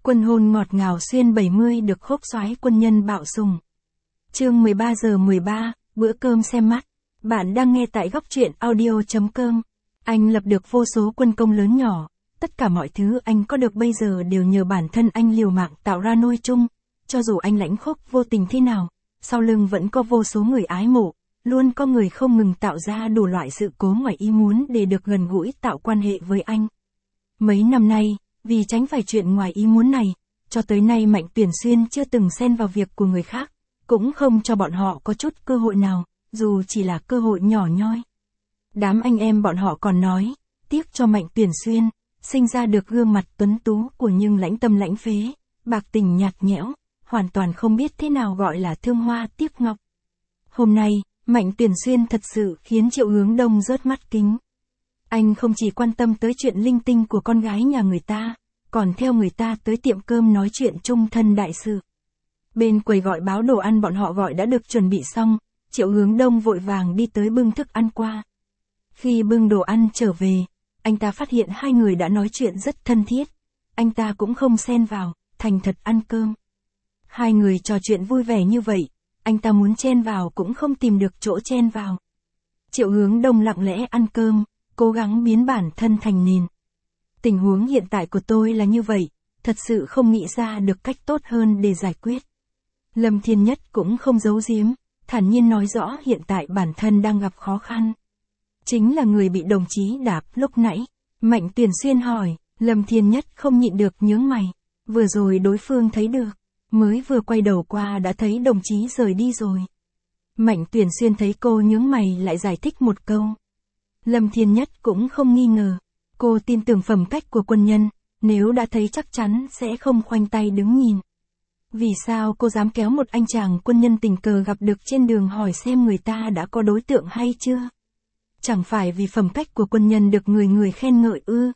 Quân hôn ngọt ngào xuyên 70 được khốc soái quân nhân bạo sùng. Chương 13:13, bữa cơm xem mắt. Bạn đang nghe tại góc truyện audio.com. Anh lập được vô số quân công lớn nhỏ, tất cả mọi thứ anh có được bây giờ đều nhờ bản thân anh liều mạng tạo ra nôi chung. Cho dù anh lãnh khốc vô tình thế nào, sau lưng vẫn có vô số người ái mộ, luôn có người không ngừng tạo ra đủ loại sự cố ngoài ý muốn để được gần gũi tạo quan hệ với anh. Mấy năm nay, vì tránh phải chuyện ngoài ý muốn này, cho tới nay Mạnh Tuyển Xuyên chưa từng xen vào việc của người khác, cũng không cho bọn họ có chút cơ hội nào, dù chỉ là cơ hội nhỏ nhoi. Đám anh em bọn họ còn nói, tiếc cho Mạnh Tuyển Xuyên, sinh ra được gương mặt tuấn tú của nhưng lãnh tâm lãnh phế, bạc tình nhạt nhẽo, hoàn toàn không biết thế nào gọi là thương hoa tiếc ngọc. Hôm nay, Mạnh Tuyển Xuyên thật sự khiến Triệu Hướng Đông rớt mắt kính. Anh không chỉ quan tâm tới chuyện linh tinh của con gái nhà người ta, còn theo người ta tới tiệm cơm nói chuyện chung thân đại sự. Bên quầy gọi báo đồ ăn bọn họ gọi đã được chuẩn bị xong, Triệu Hướng Đông vội vàng đi tới bưng thức ăn qua. Khi bưng đồ ăn trở về, anh ta phát hiện hai người đã nói chuyện rất thân thiết. Anh ta cũng không xen vào, thành thật ăn cơm. Hai người trò chuyện vui vẻ như vậy, anh ta muốn chen vào cũng không tìm được chỗ chen vào. Triệu Hướng Đông lặng lẽ ăn cơm, cố gắng biến bản thân thành nền. Tình huống hiện tại của tôi là như vậy, thật sự không nghĩ ra được cách tốt hơn để giải quyết. Lâm Thiên Nhất cũng không giấu giếm, thản nhiên nói rõ hiện tại bản thân đang gặp khó khăn. Chính là người bị đồng chí đạp lúc nãy. Mạnh Tuyển Xuyên hỏi, Lâm Thiên Nhất không nhịn được nhướng mày. Vừa rồi đối phương thấy được, mới vừa quay đầu qua đã thấy đồng chí rời đi rồi. Mạnh Tuyển Xuyên thấy cô nhướng mày lại giải thích một câu. Lâm Thiên Nhất cũng không nghi ngờ. Cô tin tưởng phẩm cách của quân nhân, nếu đã thấy chắc chắn sẽ không khoanh tay đứng nhìn. Vì sao cô dám kéo một anh chàng quân nhân tình cờ gặp được trên đường hỏi xem người ta đã có đối tượng hay chưa? Chẳng phải vì phẩm cách của quân nhân được người người khen ngợi ư?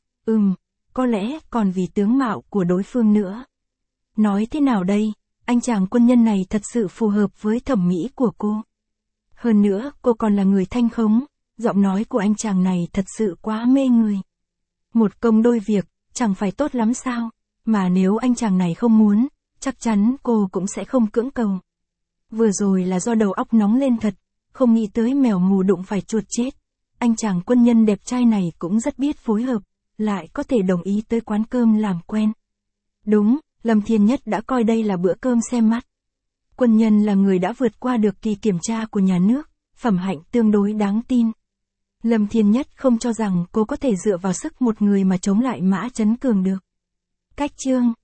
Có lẽ còn vì tướng mạo của đối phương nữa. Nói thế nào đây, anh chàng quân nhân này thật sự phù hợp với thẩm mỹ của cô. Hơn nữa, cô còn là người thanh khống, giọng nói của anh chàng này thật sự quá mê người. Một công đôi việc, chẳng phải tốt lắm sao, mà nếu anh chàng này không muốn, chắc chắn cô cũng sẽ không cưỡng cầu. Vừa rồi là do đầu óc nóng lên thật, không nghĩ tới mèo mù đụng phải chuột chết. Anh chàng quân nhân đẹp trai này cũng rất biết phối hợp, lại có thể đồng ý tới quán cơm làm quen. Đúng, Lâm Thiên Nhất đã coi đây là bữa cơm xem mắt. Quân nhân là người đã vượt qua được kỳ kiểm tra của nhà nước, phẩm hạnh tương đối đáng tin. Lâm Thiên Nhất không cho rằng cô có thể dựa vào sức một người mà chống lại Mã Chấn Cường được. Cách chương